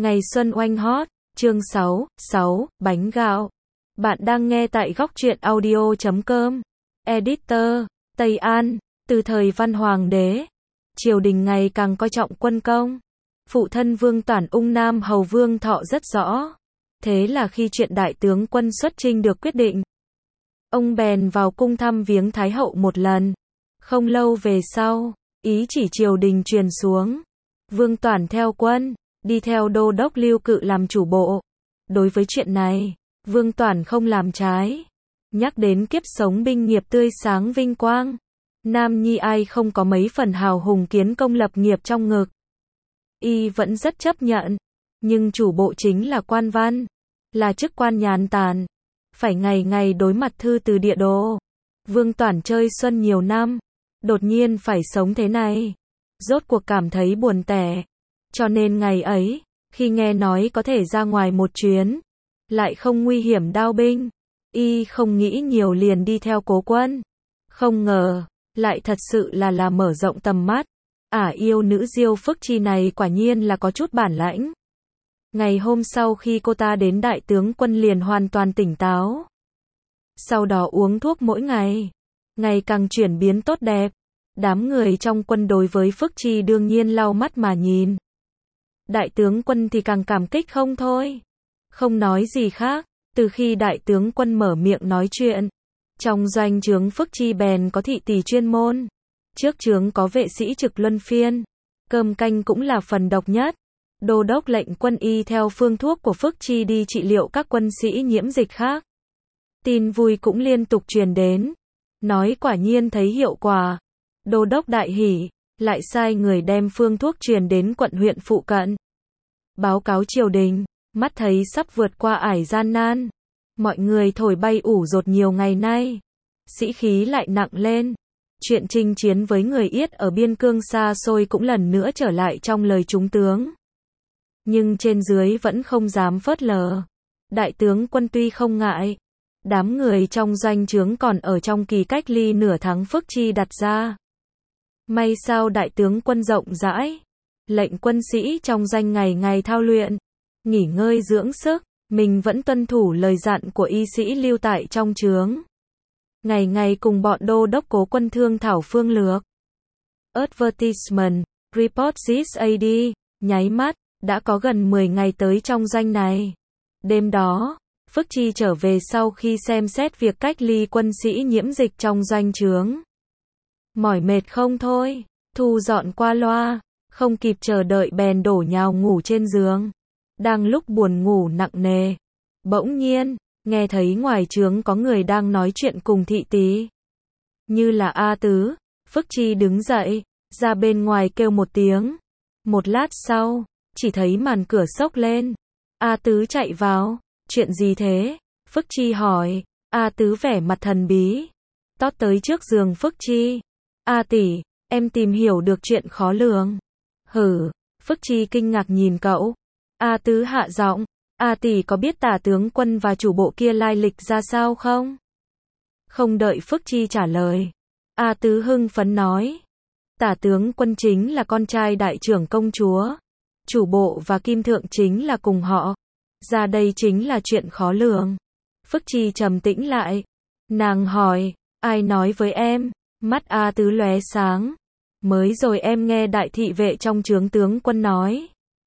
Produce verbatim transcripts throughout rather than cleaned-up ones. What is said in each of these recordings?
Ngày xuân oanh hot, chương sáu, sáu, bánh gạo. Bạn đang nghe tại góc truyện audio chấm com. Editor, Tây An, từ thời Văn Hoàng đế, triều đình ngày càng coi trọng quân công. Phụ thân Vương Toản ung Nam hầu Vương Thọ rất rõ. Thế là khi chuyện đại tướng quân xuất chinh được quyết định, ông bèn vào cung thăm viếng Thái hậu một lần. Không lâu về sau, ý chỉ triều đình truyền xuống. Vương Toản theo quân, đi theo đô đốc Lưu Cự làm chủ bộ. Đối với chuyện này, Vương Toản không làm trái. Nhắc đến kiếp sống binh nghiệp tươi sáng vinh quang, nam nhi ai không có mấy phần hào hùng kiến công lập nghiệp trong ngực. Y vẫn rất chấp nhận, nhưng chủ bộ chính là quan văn, là chức quan nhàn tản, phải ngày ngày đối mặt thư từ địa đồ. Vương Toản chơi xuân nhiều năm, đột nhiên phải sống thế này, rốt cuộc cảm thấy buồn tẻ. Cho nên ngày ấy, khi nghe nói có thể ra ngoài một chuyến, lại không nguy hiểm đao binh, y không nghĩ nhiều liền đi theo Cố Quân. Không ngờ, lại thật sự là là mở rộng tầm mắt. Ả yêu nữ Diêu Phức Chi này quả nhiên là có chút bản lãnh. Ngày hôm sau khi cô ta đến đại tướng quân liền hoàn toàn tỉnh táo. Sau đó uống thuốc mỗi ngày, ngày càng chuyển biến tốt đẹp. Đám người trong quân đối với Phức Chi đương nhiên lau mắt mà nhìn. Đại tướng quân thì càng cảm kích không thôi. Không nói gì khác, từ khi đại tướng quân mở miệng nói chuyện, trong doanh trướng Phức Chi bèn có thị tỳ chuyên môn. Trước trướng có vệ sĩ trực luân phiên, cơm canh cũng là phần độc nhất. Đô đốc lệnh quân y theo phương thuốc của Phức Chi đi trị liệu các quân sĩ nhiễm dịch khác. Tin vui cũng liên tục truyền đến, nói quả nhiên thấy hiệu quả. Đô đốc đại hỉ, lại sai người đem phương thuốc truyền đến quận huyện phụ cận. Báo cáo triều đình, mắt thấy sắp vượt qua ải gian nan. Mọi người thổi bay ủ rột nhiều ngày nay, sĩ khí lại nặng lên. Chuyện chinh chiến với người Yết ở biên cương xa xôi cũng lần nữa trở lại trong lời chúng tướng. Nhưng trên dưới vẫn không dám phớt lờ. Đại tướng quân tuy không ngại, đám người trong doanh trướng còn ở trong kỳ cách ly nửa tháng Phức Chi đặt ra. May sao đại tướng quân rộng rãi, lệnh quân sĩ trong doanh ngày ngày thao luyện, nghỉ ngơi dưỡng sức, mình vẫn tuân thủ lời dặn của y sĩ lưu tại trong trướng. Ngày ngày cùng bọn đô đốc Cố Quân thương thảo phương lược. Advertisement, report this a d, nháy mắt, đã có gần mười ngày tới trong doanh này. Đêm đó, Phức Chi trở về sau khi xem xét việc cách ly quân sĩ nhiễm dịch trong doanh trướng. Mỏi mệt không thôi, thu dọn qua loa, không kịp chờ đợi bèn đổ nhào ngủ trên giường. Đang lúc buồn ngủ nặng nề, bỗng nhiên, nghe thấy ngoài trướng có người đang nói chuyện cùng thị tý. Như là A Tứ, Phức Chi đứng dậy, ra bên ngoài kêu một tiếng. Một lát sau, chỉ thấy màn cửa xốc lên. A Tứ chạy vào, chuyện gì thế? Phức Chi hỏi. A Tứ vẻ mặt thần bí, tót tới trước giường Phức Chi. A tỷ, em tìm hiểu được chuyện khó lường. Hử, Phức Chi kinh ngạc nhìn cậu. A Tứ hạ giọng, A tỷ có biết tả tướng quân và chủ bộ kia lai lịch ra sao không? Không đợi Phức Chi trả lời, A Tứ hưng phấn nói. Tả tướng quân chính là con trai đại trưởng công chúa. Chủ bộ và kim thượng chính là cùng họ. Ra đây chính là chuyện khó lường. Phức Chi trầm tĩnh lại. Nàng hỏi, ai nói với em? Mắt A Tứ lóe sáng. Mới rồi em nghe đại thị vệ trong trướng tướng quân nói.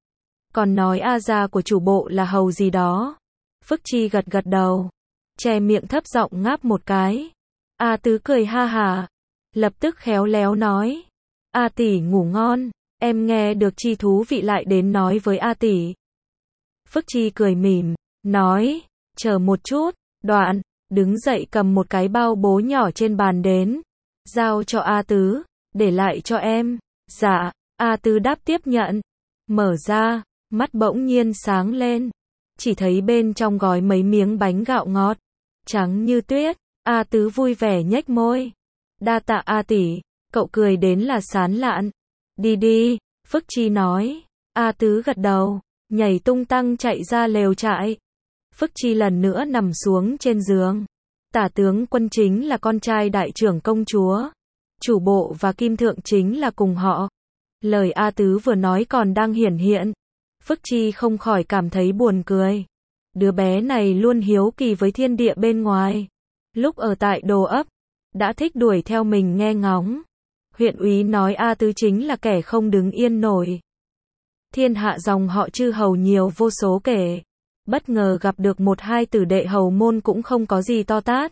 Còn nói A gia của chủ bộ là hầu gì đó. Phức Chi gật gật đầu, che miệng thấp giọng ngáp một cái. A Tứ cười ha hả, lập tức khéo léo nói. A tỷ ngủ ngon, em nghe được chi thú vị lại đến nói với A tỷ. Phức Chi cười mỉm, nói, chờ một chút, đoạn, đứng dậy cầm một cái bao bố nhỏ trên bàn đến, giao cho A Tứ, để lại cho em. Dạ, A Tứ đáp tiếp nhận, mở ra, mắt bỗng nhiên sáng lên, chỉ thấy bên trong gói mấy miếng bánh gạo ngọt, trắng như tuyết. A Tứ vui vẻ nhếch môi. Đa tạ A tỷ, cậu cười đến là sán lạn. Đi đi, Phức Chi nói. A Tứ gật đầu, nhảy tung tăng chạy ra lều trại. Phức Chi lần nữa nằm xuống trên giường. Tả tướng quân chính là con trai đại trưởng công chúa. Chủ bộ và kim thượng chính là cùng họ. Lời A Tứ vừa nói còn đang hiển hiện. Phức Chi không khỏi cảm thấy buồn cười. Đứa bé này luôn hiếu kỳ với thiên địa bên ngoài. Lúc ở tại Đồ Ấp, đã thích đuổi theo mình nghe ngóng. Huyện úy nói A Tứ chính là kẻ không đứng yên nổi. Thiên hạ dòng họ chư hầu nhiều vô số kể. Bất ngờ gặp được một hai tử đệ hầu môn cũng không có gì to tát.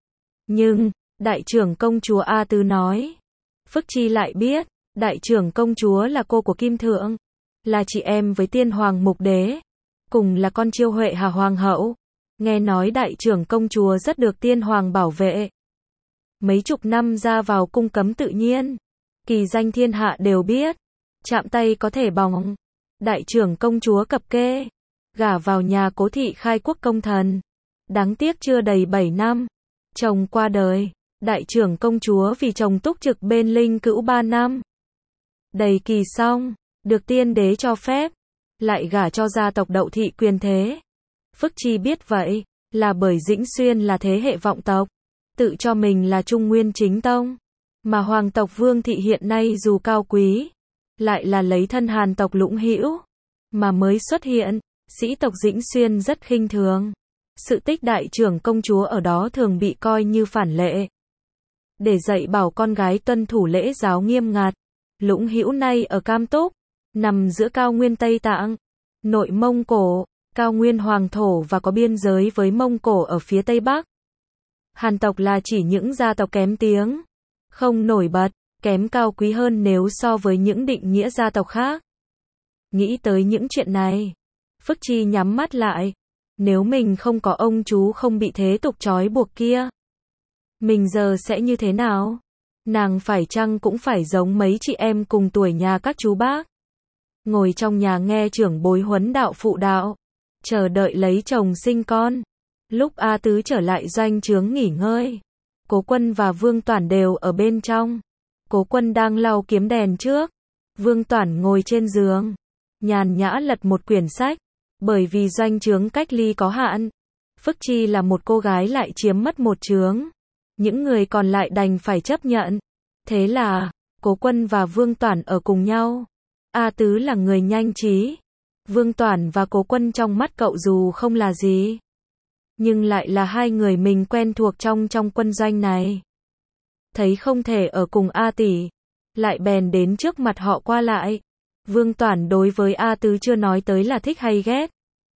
Nhưng, đại trưởng công chúa A Tứ nói. Phức Chi lại biết, đại trưởng công chúa là cô của Kim Thượng. Là chị em với tiên hoàng mục đế. Cùng là con Chiêu Huệ Hà hoàng hậu. Nghe nói đại trưởng công chúa rất được tiên hoàng bảo vệ. Mấy chục năm ra vào cung cấm tự nhiên. Kỳ danh thiên hạ đều biết. Chạm tay có thể bỏng. Đại trưởng công chúa cập kê. Gả vào nhà Cố thị khai quốc công thần. Đáng tiếc chưa đầy bảy năm. Chồng qua đời. Đại trưởng công chúa vì chồng túc trực bên linh cữu ba năm. Đầy kỳ xong. Được tiên đế cho phép. Lại gả cho gia tộc Đậu thị quyền thế. Phức Chi biết vậy. Là bởi Dĩnh Xuyên là thế hệ vọng tộc. Tự cho mình là Trung Nguyên chính tông. Mà hoàng tộc Vương thị hiện nay dù cao quý. Lại là lấy thân Hàn tộc Lũng Hữu. Mà mới xuất hiện. Sĩ tộc Dĩnh Xuyên rất khinh thường. Sự tích đại trưởng công chúa ở đó thường bị coi như phản lệ. Để dạy bảo con gái tuân thủ lễ giáo nghiêm ngặt. Lũng Hữu nay ở Cam Túc. Nằm giữa cao nguyên Tây Tạng. Nội Mông Cổ. Cao nguyên Hoàng Thổ và có biên giới với Mông Cổ ở phía Tây Bắc. Hàn tộc là chỉ những gia tộc kém tiếng. Không nổi bật. Kém cao quý hơn nếu so với những định nghĩa gia tộc khác. Nghĩ tới những chuyện này. Phức Chi nhắm mắt lại. Nếu mình không có ông chú không bị thế tục trói buộc kia. Mình giờ sẽ như thế nào? Nàng phải chăng cũng phải giống mấy chị em cùng tuổi nhà các chú bác. Ngồi trong nhà nghe trưởng bối huấn đạo phụ đạo. Chờ đợi lấy chồng sinh con. Lúc A Tứ trở lại doanh trướng nghỉ ngơi. Cố Quân và Vương Toản đều ở bên trong. Cố Quân đang lau kiếm đèn trước. Vương Toản ngồi trên giường. Nhàn nhã lật một quyển sách. Bởi vì doanh trướng cách ly có hạn. Phức Chi là một cô gái lại chiếm mất một trướng. Những người còn lại đành phải chấp nhận. Thế là, Cố Quân và Vương Toản ở cùng nhau. A Tứ là người nhanh trí. Vương Toản và Cố Quân trong mắt cậu dù không là gì. Nhưng lại là hai người mình quen thuộc trong trong quân doanh này. Thấy không thể ở cùng A tỷ. Lại bèn đến trước mặt họ qua lại. Vương Toản đối với A Tứ chưa nói tới là thích hay ghét.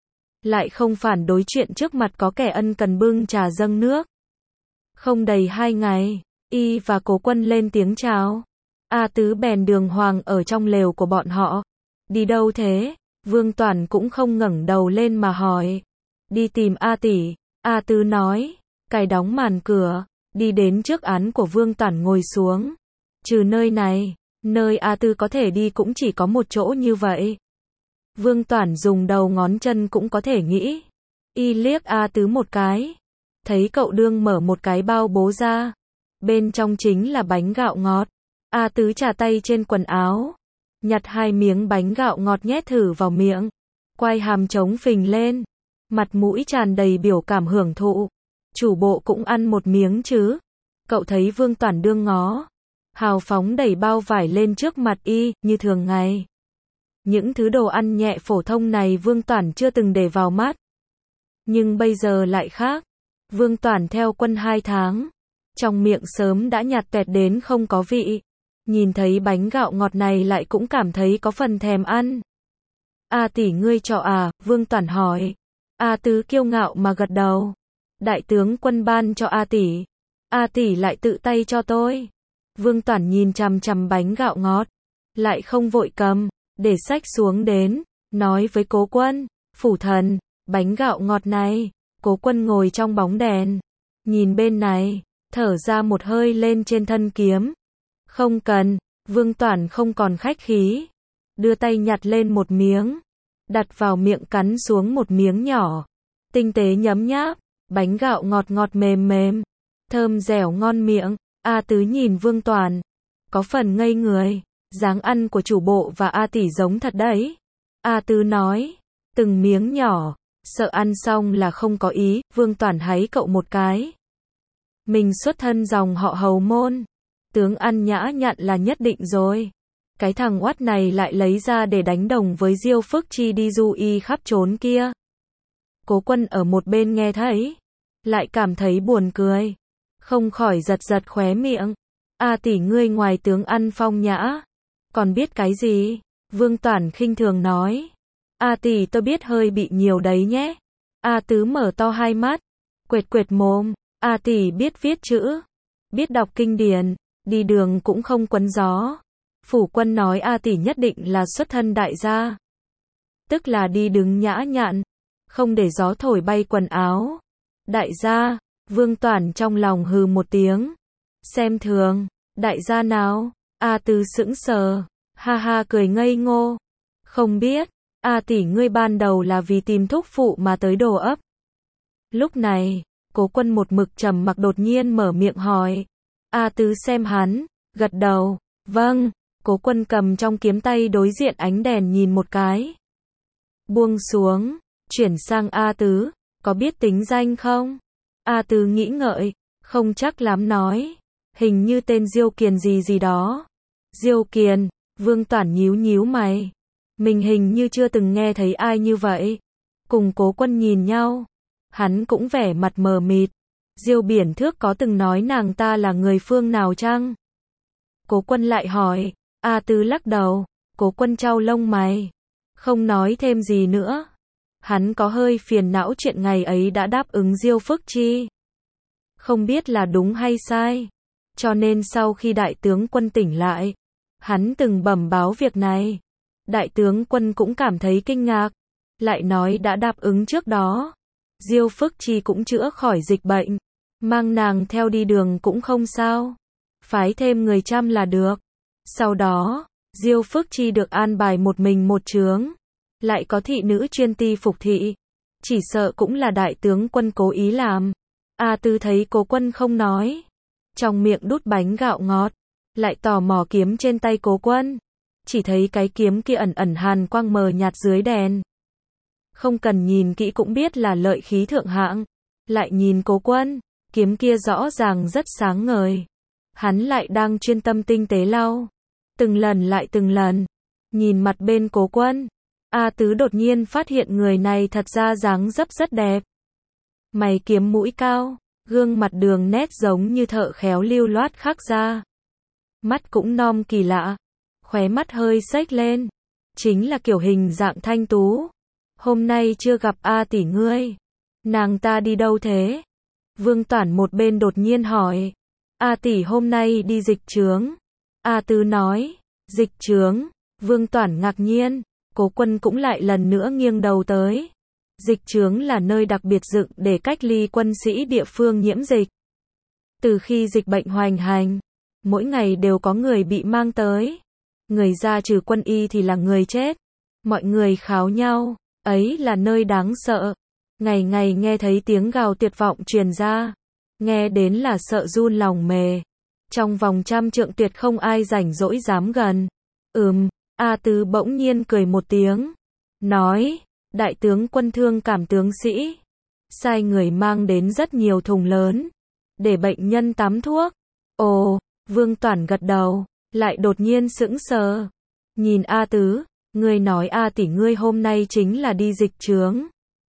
Lại không phản đối chuyện trước mặt có kẻ ân cần bưng trà dâng nước. Không đầy hai ngày, y và Cố Quân lên tiếng chào. A Tứ bèn đường hoàng ở trong lều của bọn họ. Đi đâu thế? Vương Toản cũng không ngẩng đầu lên mà hỏi. Đi tìm A tỷ. A Tứ nói. Cài đóng màn cửa. Đi đến trước án của Vương Toản ngồi xuống. Trừ nơi này, nơi A Tứ có thể đi cũng chỉ có một chỗ như vậy. Vương Toản dùng đầu ngón chân cũng có thể nghĩ. Y liếc A Tứ một cái. Thấy cậu đương mở một cái bao bố ra. Bên trong chính là bánh gạo ngọt. A Tứ chà tay trên quần áo. Nhặt hai miếng bánh gạo ngọt nhét thử vào miệng. Quai hàm trống phình lên. Mặt mũi tràn đầy biểu cảm hưởng thụ. Chủ bộ cũng ăn một miếng chứ. Cậu thấy Vương Toản đương ngó. Hào phóng đẩy bao vải lên trước mặt y, như thường ngày. Những thứ đồ ăn nhẹ phổ thông này Vương Toản chưa từng để vào mắt. Nhưng bây giờ lại khác. Vương Toản theo quân hai tháng. Trong miệng sớm đã nhạt tẹt đến không có vị. Nhìn thấy bánh gạo ngọt này lại cũng cảm thấy có phần thèm ăn. A tỷ ngươi cho à? Vương Toản hỏi. A Tứ kiêu ngạo mà gật đầu. Đại tướng quân ban cho A tỷ. A tỷ lại tự tay cho tôi. Vương Toản nhìn chằm chằm bánh gạo ngọt. Lại không vội cầm. Để xách xuống đến. Nói với Cố Quân. Phủ thần. Bánh gạo ngọt này. Cố Quân ngồi trong bóng đèn. Nhìn bên này. Thở ra một hơi lên trên thân kiếm. Không cần. Vương Toản không còn khách khí. Đưa tay nhặt lên một miếng. Đặt vào miệng cắn xuống một miếng nhỏ. Tinh tế nhấm nháp. Bánh gạo ngọt ngọt mềm mềm. Thơm dẻo ngon miệng. A Tứ nhìn Vương Toản. Có phần ngây người. Dáng ăn của chủ bộ và A tỷ giống thật đấy. A Tứ nói. Từng miếng nhỏ. Sợ ăn xong là không có ý. Vương Toản háy cậu một cái. Mình xuất thân dòng họ hầu môn. Tướng ăn nhã nhặn là nhất định rồi. Cái thằng oát này lại lấy ra để đánh đồng với Diêu Phước Chi đi du y khắp trốn kia. Cố Quân ở một bên nghe thấy, lại cảm thấy buồn cười, không khỏi giật giật khóe miệng. A tỷ ngươi ngoài tướng ăn phong nhã, còn biết cái gì? Vương Toản khinh thường nói. A tỷ tôi biết hơi bị nhiều đấy nhé. A Tứ mở to hai mắt, quệt quệt mồm. A tỷ biết viết chữ, biết đọc kinh điển, đi đường cũng không quấn gió. Phủ Quân nói A tỷ nhất định là xuất thân đại gia, tức là đi đứng nhã nhặn, không để gió thổi bay quần áo. Đại gia, Vương Toản trong lòng hừ một tiếng. Xem thường, đại gia nào? A Tứ sững sờ, ha ha cười ngây ngô. Không biết, A tỷ ngươi ban đầu là vì tìm thúc phụ mà tới Đồ Ấp. Lúc này, Cố Quân một mực trầm mặc đột nhiên mở miệng hỏi. A Tứ xem hắn, gật đầu, vâng. Cố Quân cầm trong kiếm tay đối diện ánh đèn nhìn một cái, buông xuống, chuyển sang A Tứ, có biết tính danh không? A Tứ nghĩ ngợi, không chắc lắm nói, hình như tên Diêu Kiền gì gì đó. Diêu Kiền, Vương Toản nhíu nhíu mày, mình hình như chưa từng nghe thấy ai như vậy. Cùng Cố Quân nhìn nhau, hắn cũng vẻ mặt mờ mịt. Diêu Biển Thước có từng nói nàng ta là người phương nào chăng? Cố Quân lại hỏi. A Tứ lắc đầu. Cố Quân chau lông mày, không nói thêm gì nữa. Hắn có hơi phiền não chuyện ngày ấy đã đáp ứng Diêu Phước Chi, không biết là đúng hay sai, cho nên sau khi đại tướng quân tỉnh lại, hắn từng bẩm báo việc này. Đại tướng quân cũng cảm thấy kinh ngạc, lại nói đã đáp ứng trước đó, Diêu Phước Chi cũng chữa khỏi dịch bệnh, mang nàng theo đi đường cũng không sao, phái thêm người chăm là được. Sau đó, Diêu Phước Chi được an bài một mình một chướng, lại có thị nữ chuyên ti phục thị, chỉ sợ cũng là đại tướng quân cố ý làm. A Tứ thấy Cố Quân không nói, trong miệng đút bánh gạo ngọt, lại tò mò kiếm trên tay Cố Quân, chỉ thấy cái kiếm kia ẩn ẩn hàn quang mờ nhạt dưới đèn, không cần nhìn kỹ cũng biết là lợi khí thượng hạng. Lại nhìn Cố Quân, kiếm kia rõ ràng rất sáng ngời, hắn lại đang chuyên tâm tinh tế lau, từng lần lại từng lần. Nhìn mặt bên Cố Quân, A Tứ đột nhiên phát hiện người này thật ra dáng dấp rất đẹp. Mày kiếm mũi cao, gương mặt đường nét giống như thợ khéo lưu loát khắc ra. Mắt cũng non kỳ lạ, khóe mắt hơi xếch lên, chính là kiểu hình dạng thanh tú. Hôm nay chưa gặp A tỷ ngươi, nàng ta đi đâu thế? Vương Toản một bên đột nhiên hỏi. A tỷ hôm nay đi dịch chướng. A Tứ nói. Dịch chướng? Vương Toản ngạc nhiên. Cố Quân cũng lại lần nữa nghiêng đầu tới. Dịch chướng là nơi đặc biệt dựng để cách ly quân sĩ địa phương nhiễm dịch. Từ khi dịch bệnh hoành hành, mỗi ngày đều có người bị mang tới. Người ra trừ quân y thì là người chết. Mọi người kháo nhau, ấy là nơi đáng sợ. Ngày ngày nghe thấy tiếng gào tuyệt vọng truyền ra, nghe đến là sợ run lòng mề. Trong vòng trăm trượng tuyệt không ai rảnh rỗi dám gần. Ừm, A Tứ bỗng nhiên cười một tiếng, nói, đại tướng quân thương cảm tướng sĩ, sai người mang đến rất nhiều thùng lớn, để bệnh nhân tắm thuốc. Ồ, Vương Toản gật đầu, lại đột nhiên sững sờ. Nhìn A Tứ, ngươi nói A tỷ ngươi hôm nay chính là đi dịch chướng.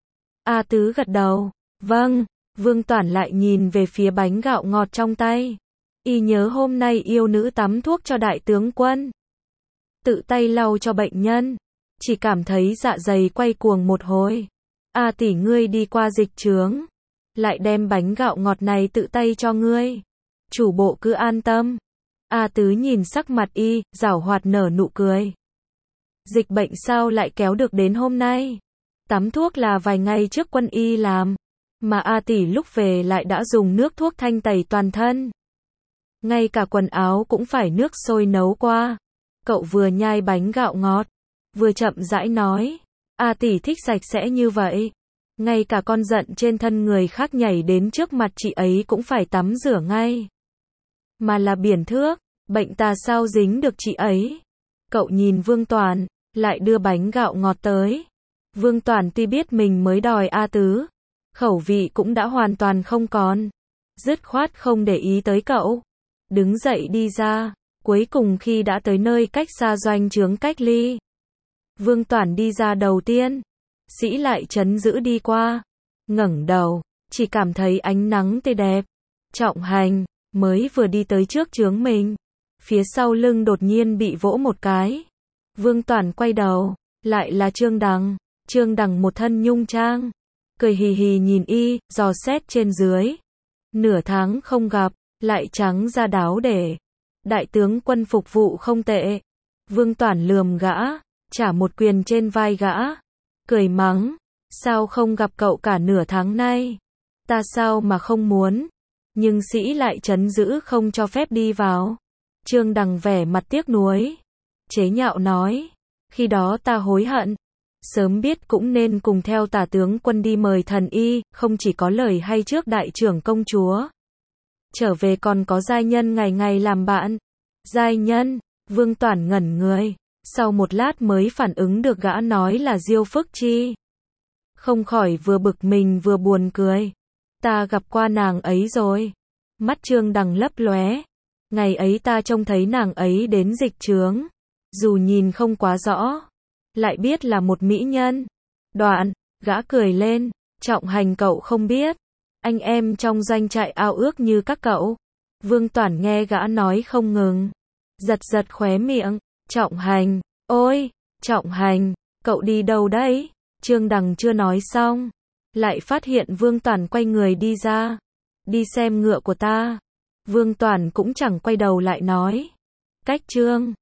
A Tứ gật đầu, vâng. Vương Toản lại nhìn về phía bánh gạo ngọt trong tay. Y nhớ hôm nay yêu nữ tắm thuốc cho đại tướng quân, tự tay lau cho bệnh nhân, chỉ cảm thấy dạ dày quay cuồng một hồi. A tỷ ngươi đi qua dịch chướng, lại đem bánh gạo ngọt này tự tay cho ngươi. Chủ bộ cứ an tâm. A Tứ nhìn sắc mặt y, giảo hoạt nở nụ cười. Dịch bệnh sao lại kéo được đến hôm nay? Tắm thuốc là vài ngày trước quân y làm, mà A tỷ lúc về lại đã dùng nước thuốc thanh tẩy toàn thân. Ngay cả quần áo cũng phải nước sôi nấu qua. Cậu vừa nhai bánh gạo ngọt, vừa chậm rãi nói, A tỷ thích sạch sẽ như vậy. Ngay cả con giận trên thân người khác nhảy đến trước mặt chị ấy cũng phải tắm rửa ngay. Mà là Biển Thước, bệnh ta sao dính được chị ấy? Cậu nhìn Vương Toản, lại đưa bánh gạo ngọt tới. Vương Toản tuy biết mình mới đòi A Tứ, khẩu vị cũng đã hoàn toàn không còn, dứt khoát không để ý tới cậu, đứng dậy đi ra. Cuối cùng khi đã tới nơi cách xa doanh trướng cách ly, Vương Toản đi ra đầu tiên. Sĩ Lại Trấn Giữ đi qua, ngẩng đầu, chỉ cảm thấy ánh nắng tươi đẹp. Trọng Hành mới vừa đi tới trước trướng mình, phía sau lưng đột nhiên bị vỗ một cái. Vương Toản quay đầu, lại là Trương Đằng. Trương Đằng một thân nhung trang, cười hì hì nhìn y, dò xét trên dưới. Nửa tháng không gặp, lại trắng da đáo để. Đại tướng quân phục vụ không tệ. Vương Toản lườm gã, trả một quyền trên vai gã, cười mắng, sao không gặp cậu cả nửa tháng nay? Ta sao mà không muốn? Nhưng Sĩ Lại Trấn Giữ không cho phép đi vào. Trương Đằng vẻ mặt tiếc nuối, chế nhạo nói, khi đó ta hối hận, sớm biết cũng nên cùng theo Tả tướng quân đi mời thần y, không chỉ có lời hay trước đại trưởng công chúa. Trở về còn có giai nhân ngày ngày làm bạn. Giai nhân, Vương Toản ngẩn người, sau một lát mới phản ứng được gã nói là Diêu Phức Chi. Không khỏi vừa bực mình vừa buồn cười. Ta gặp qua nàng ấy rồi. Mắt Trương Đằng lấp lóe. Ngày ấy ta trông thấy nàng ấy đến dịch trướng. Dù nhìn không quá rõ, lại biết là một mỹ nhân. Đoạn, gã cười lên, Trọng Hành cậu không biết. Anh em trong doanh trại ao ước như các cậu. Vương Toản nghe gã nói không ngừng, giật giật khóe miệng. Trọng Hành, ôi, Trọng Hành, cậu đi đâu đấy? Trương Đằng chưa nói xong, lại phát hiện Vương Toản quay người đi ra. Đi xem ngựa của ta. Vương Toản cũng chẳng quay đầu lại nói. Cách Trương